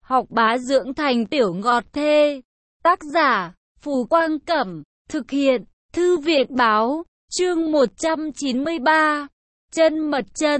học bá dưỡng thành tiểu ngọt thê. Tác giả, Phù Quang Cẩm, thực hiện, Thư viện Báo, chương 193. Chân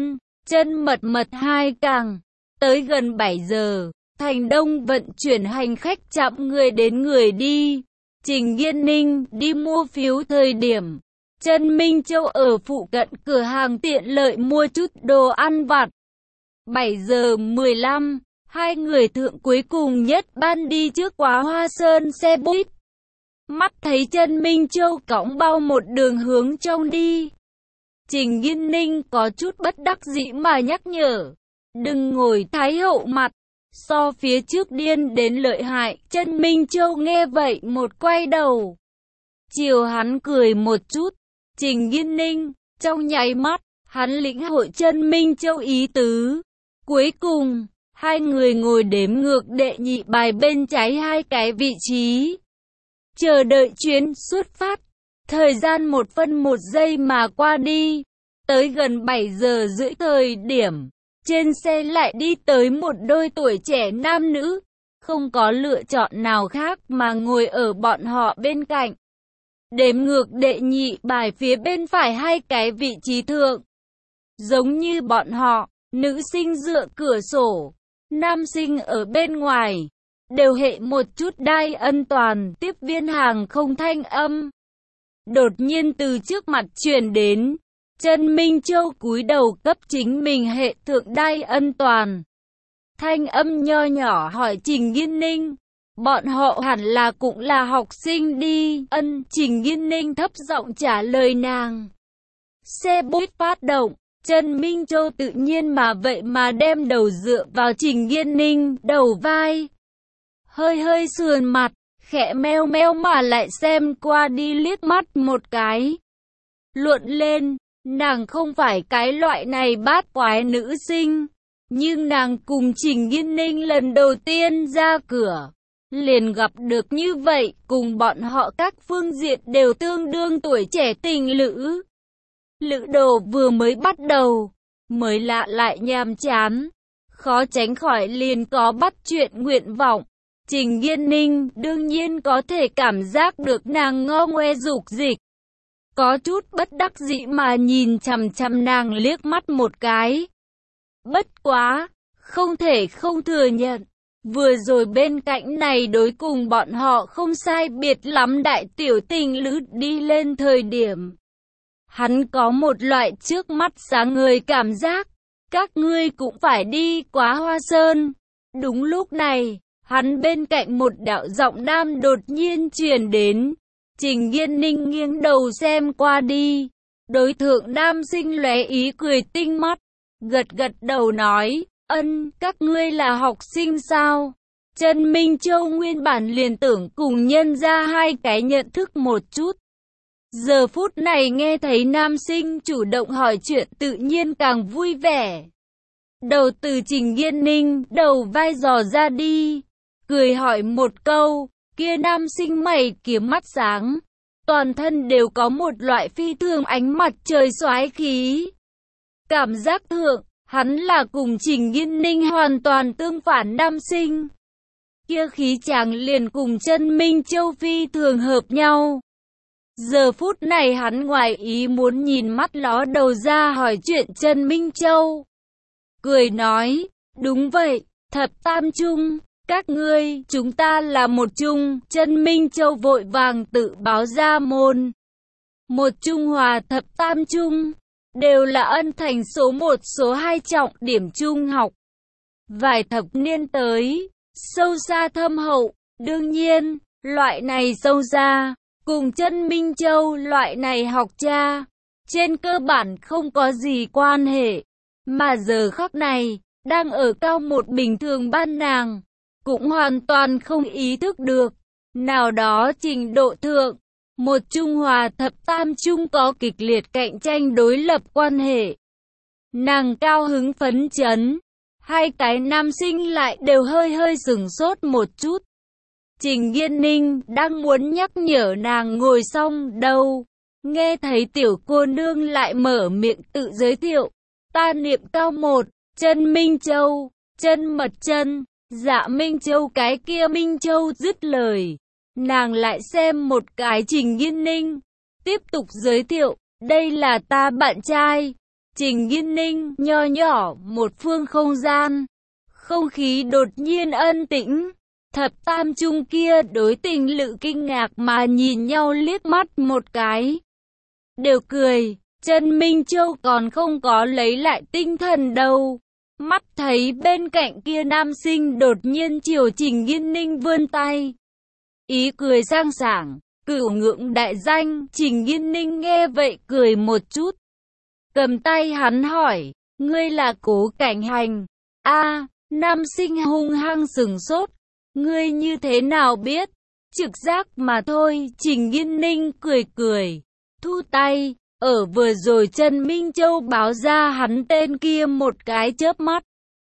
mật mật hai càng. Tới gần 7 giờ, Thành Đông vận chuyển hành khách chậm người đến người đi. Trình Nghiên Ninh đi mua phiếu thời điểm, Trần Minh Châu ở phụ cận cửa hàng tiện lợi mua chút đồ ăn vặt. 7 giờ 15, hai người thượng cuối cùng nhất ban đi trước quá Hoa Sơn xe buýt. Mắt thấy Trần Minh Châu cõng bao một đường hướng trong đi. Trình Nghiên Ninh có chút bất đắc dĩ mà nhắc nhở, đừng ngồi thái hậu mặt, so phía trước điên đến lợi hại. Trần Minh Châu nghe vậy một quay đầu, chiều hắn cười một chút. Trình Nghiên Ninh, trong nháy mắt, hắn lĩnh hội Trần Minh Châu ý tứ. Cuối cùng, hai người ngồi đếm ngược đệ nhị bài bên trái hai cái vị trí, chờ đợi chuyến xuất phát. Thời gian 1 phân 1 giây mà qua đi. Tới gần 7 giờ rưỡi thời điểm, trên xe lại đi tới một đôi tuổi trẻ nam nữ, không có lựa chọn nào khác mà ngồi ở bọn họ bên cạnh. Đếm ngược đệ nhị bài phía bên phải hai cái vị trí thượng. Giống như bọn họ, nữ sinh dựa cửa sổ, nam sinh ở bên ngoài, đều hệ một chút đai an toàn. Tiếp viên hàng không thanh âm đột nhiên từ trước mặt truyền đến. Trần Minh Châu cúi đầu cấp chính mình hệ thượng đai an toàn. Thanh âm nho nhỏ hỏi Trình Nghiên Ninh, bọn họ hẳn là cũng là học sinh đi. Trình Nghiên Ninh thấp giọng trả lời nàng. Xe buýt phát động, Trần Minh Châu tự nhiên mà vậy mà đem đầu dựa vào Trình Nghiên Ninh đầu vai, hơi sườn mặt, khẽ meo meo mà lại xem qua đi liếc mắt một cái. Luận lên, nàng không phải cái loại này bát quái nữ sinh, nhưng nàng cùng Trình Nghiên Ninh lần đầu tiên ra cửa, liền gặp được như vậy, cùng bọn họ các phương diện đều tương đương tuổi trẻ tình lữ. Lữ đồ vừa mới bắt đầu, mới lạ lại nhàm chán, khó tránh khỏi liền có bắt chuyện nguyện vọng. Trình Nghiên Ninh đương nhiên có thể cảm giác được nàng ngo ngoe dục dịch, có chút bất đắc dĩ mà nhìn chằm chằm nàng liếc mắt một cái. Bất quá, không thể không thừa nhận, vừa rồi bên cạnh này đối cùng bọn họ không sai biệt lắm đại tiểu tình lữ đi lên thời điểm, hắn có một loại trước mắt sáng ngời cảm giác, các ngươi cũng phải đi quá Hoa Sơn. Đúng lúc này, hắn bên cạnh một đạo giọng nam đột nhiên truyền đến. Trình Nghiên Ninh nghiêng đầu xem qua đi, đối thượng nam sinh lóe ý cười tinh mắt, gật đầu nói, các ngươi là học sinh sao? Trần Minh Châu nguyên bản liền tưởng cùng nhân ra hai cái nhận thức một chút. Giờ phút này nghe thấy nam sinh chủ động hỏi chuyện tự nhiên càng vui vẻ. Đầu từ Trình Nghiên Ninh đầu vai dò ra đi, cười hỏi một câu. Kia nam sinh mày kiếm mắt sáng, toàn thân đều có một loại phi thường ánh mặt trời soái khí. Cảm giác thượng, hắn là cùng Trình Nghiên Ninh hoàn toàn tương phản nam sinh. Kia khí chàng liền cùng Trần Minh Châu phi thường hợp nhau. Giờ phút này hắn ngoài ý muốn nhìn mắt ló đầu ra hỏi chuyện Trần Minh Châu. Cười nói, đúng vậy, thập tam trung. Các ngươi, chúng ta là một chung. Trần Minh Châu vội vàng tự báo ra môn. Một trung hòa thập tam trung, đều là ân thành số 1 số 2 trọng điểm trung học. Vài thập niên tới, sâu xa thâm hậu, đương nhiên, loại này sâu xa, cùng Trần Minh Châu loại này học cha, trên cơ bản không có gì quan hệ. Mà giờ khắc này, đang ở cao một bình thường ban nàng, cũng hoàn toàn không ý thức được, nào đó trình độ thượng, một trung hòa thập tam trung có kịch liệt cạnh tranh đối lập quan hệ. Nàng cao hứng phấn chấn, hai cái nam sinh lại đều hơi sửng sốt một chút. Trình Nghiên Ninh đang muốn nhắc nhở nàng ngồi xong đâu, nghe thấy tiểu cô nương lại mở miệng tự giới thiệu, ta niệm cao 1, Trần Minh Châu, chân mật chân. Dạ Minh Châu cái kia. Minh Châu dứt lời, nàng lại xem một cái Trình Nghiên Ninh, tiếp tục giới thiệu, đây là ta bạn trai. Trình Nghiên Ninh, nho nhỏ, một phương không gian. Không khí đột nhiên ân tĩnh. Thập tam trung kia đối Tình Lự kinh ngạc mà nhìn nhau liếc mắt một cái. Đều cười, Trần Minh Châu còn không có lấy lại tinh thần đâu. Mắt thấy bên cạnh kia nam sinh đột nhiên chiều Trình Nghiên Ninh vươn tay. Ý cười sang sảng, cửu ngưỡng đại danh. Trình Nghiên Ninh nghe vậy cười một chút. Cầm tay hắn hỏi, ngươi là Cố Cảnh Hành? A, nam sinh hung hăng sừng sốt. Ngươi như thế nào biết? Trực giác mà thôi. Trình Nghiên Ninh cười cười, thu tay. Ở vừa rồi Trần Minh Châu báo ra hắn tên kia một cái chớp mắt.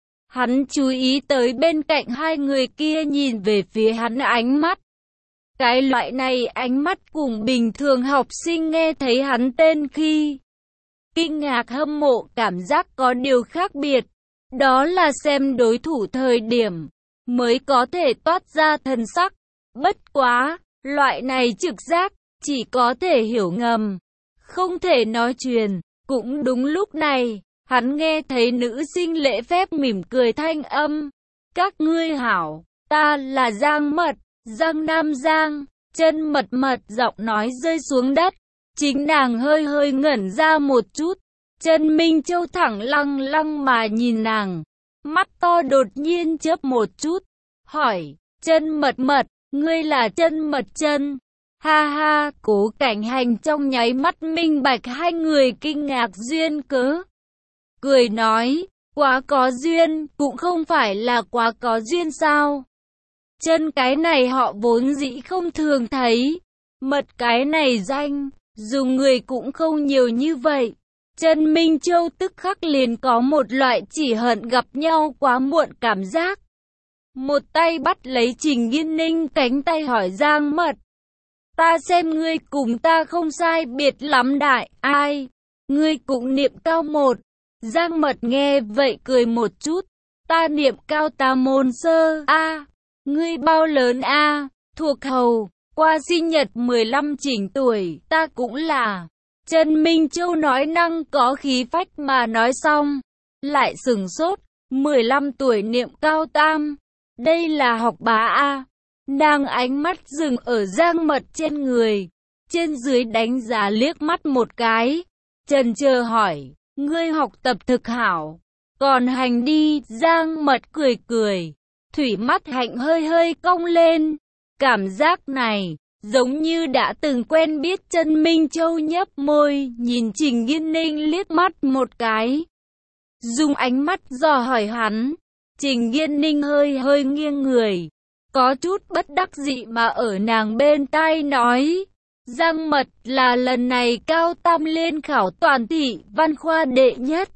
Hắn chú ý tới bên cạnh hai người kia nhìn về phía hắn ánh mắt. Cái loại này ánh mắt cùng bình thường học sinh nghe thấy hắn tên khi kinh ngạc hâm mộ cảm giác có điều khác biệt. Đó là xem đối thủ thời điểm mới có thể toát ra thần sắc. Bất quá, loại này trực giác chỉ có thể hiểu ngầm, không thể nói truyền. Cũng đúng lúc này, hắn nghe thấy nữ sinh lễ phép mỉm cười thanh âm. Các ngươi hảo, ta là Giang Mật, Giang Nam Giang. Chân mật mật giọng nói rơi xuống đất. Chính nàng hơi hơi ngẩn ra một chút. Trần Minh Châu thẳng lăng lăng mà nhìn nàng. Mắt to đột nhiên chớp một chút. Hỏi, Chân mật mật, ngươi là Chân Mật Chân? Ha ha, Cố Cảnh Hành trong nháy mắt minh bạch hai người kinh ngạc duyên cớ. Cười nói, quá có duyên, cũng không phải là quá có duyên sao? Chân cái này họ vốn dĩ không thường thấy. Mật cái này danh, dùng người cũng không nhiều như vậy. Trần Minh Châu tức khắc liền có một loại chỉ hận gặp nhau quá muộn cảm giác. Một tay bắt lấy Trình Nghiên Ninh cánh tay hỏi Giang Mật. Ta xem ngươi cùng ta không sai biệt lắm đại, ai? Ngươi cũng niệm cao một. Giang Mật nghe vậy cười một chút. Ta niệm cao tà môn sơ a. Ngươi bao lớn a? Thuộc hầu, qua sinh nhật 15 chỉnh tuổi, ta cũng là. Trần Minh Châu nói năng có khí phách mà nói xong, lại sừng sốt, 15 tuổi niệm cao tam. Đây là học bá a. Nàng ánh mắt dừng ở Giang Mật trên người, trên dưới đánh giá liếc mắt một cái. Chần chờ hỏi, ngươi học tập thực hảo, còn hành đi. Giang Mật cười cười, thủy mắt hạnh hơi hơi cong lên. Cảm giác này, giống như đã từng quen biết. Trần Minh Châu nhấp môi, nhìn Trình Nghiên Ninh liếc mắt một cái. Dùng ánh mắt dò hỏi hắn. Trình Nghiên Ninh hơi hơi nghiêng người, có chút bất đắc dĩ mà ở nàng bên tai nói. Giang Mật là lần này cao tam liên khảo toàn thị văn khoa đệ nhất.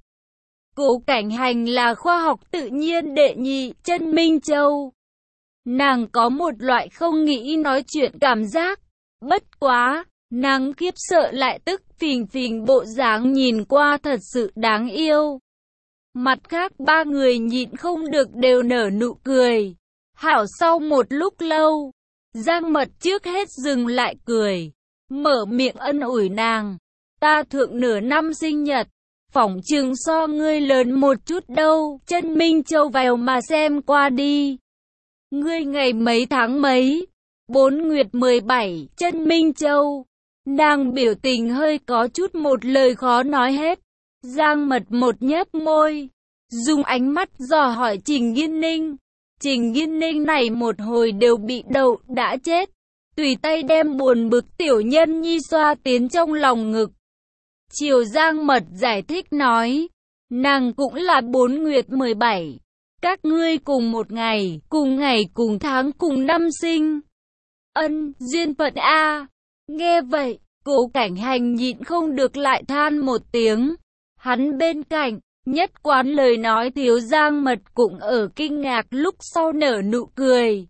Cố Cảnh Hành là khoa học tự nhiên đệ nhị. Trần Minh Châu, nàng có một loại không nghĩ nói chuyện cảm giác. Bất quá, nàng khiếp sợ lại tức phình phình bộ dáng nhìn qua thật sự đáng yêu. Mặt khác ba người nhịn không được đều nở nụ cười. Hảo sau một lúc lâu, Giang Mật trước hết dừng lại cười, mở miệng ân ủi nàng. Ta thượng nửa năm sinh nhật, phỏng chừng so ngươi lớn một chút đâu. Trần Minh Châu vào mà xem qua đi. Ngươi ngày mấy tháng mấy? 4 nguyệt 17. Trần Minh Châu, nàng biểu tình hơi có chút một lời khó nói hết. Giang Mật một nhếch môi, dùng ánh mắt dò hỏi Trình Nghiên Ninh. Trình Nghiên Ninh này một hồi đều bị đậu đã chết, tùy tay đem buồn bực tiểu nhân nhi xoa tiến trong lòng ngực. Chiều Giang Mật giải thích nói, nàng cũng là 4 nguyệt 17. Các ngươi cùng một ngày, cùng tháng, cùng năm sinh. Ân, duyên phận a. Nghe vậy, Cố Cảnh Hành nhịn không được lại than một tiếng. Hắn bên cạnh, nhất quán lời nói thiếu Giang Mật cũng ở kinh ngạc lúc sau nở nụ cười.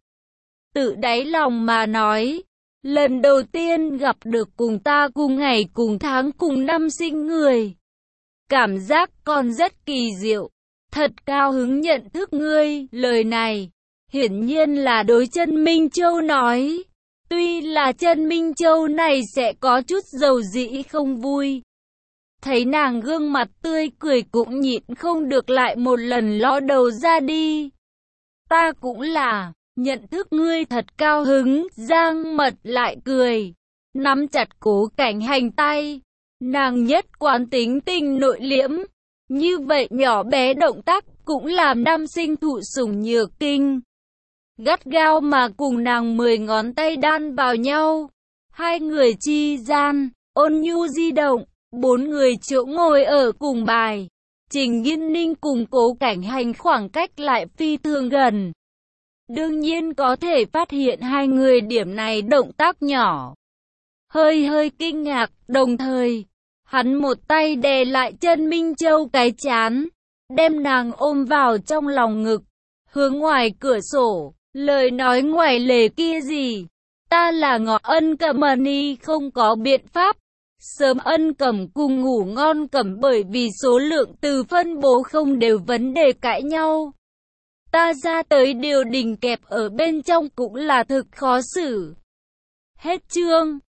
Tự đáy lòng mà nói, lần đầu tiên gặp được cùng ta cùng ngày cùng tháng cùng năm sinh người. Cảm giác còn rất kỳ diệu, thật cao hứng nhận thức ngươi. Lời này, Hiển nhiên là đối Chân Minh Châu nói. Tuy là Chân Minh Châu này sẽ có chút dầu dĩ không vui. Thấy nàng gương mặt tươi cười cũng nhịn không được lại một lần ló đầu ra đi. Ta cũng là, nhận thức ngươi thật cao hứng, Giang Mật lại cười, nắm chặt Cố Cảnh Hành tay. Nàng nhất quán tính tình nội liễm, như vậy nhỏ bé động tác cũng làm nam sinh thụ sủng nhược kinh. Gắt gao mà cùng nàng 10 ngón tay đan vào nhau, hai người chi gian, ôn nhu di động, 4 người chỗ ngồi ở cùng bài. Trình Nghiên Ninh cùng Cố Cảnh Hành khoảng cách lại phi thường gần. Đương nhiên có thể phát hiện hai người điểm này động tác nhỏ. Hơi kinh ngạc, đồng thời, hắn một tay đè lại Chân Minh Châu cái trán, đem nàng ôm vào trong lòng ngực, hướng ngoài cửa sổ, lời nói ngoài lề kia gì. Ta là Ngọ Ân Cẩm Ni không có biện pháp. Sớm Ân Cẩm cùng Ngủ Ngon Cẩm bởi vì số lượng từ phân bố không đều vấn đề cãi nhau. Ta ra tới điều đình kẹp ở bên trong cũng là thực khó xử. Hết chương.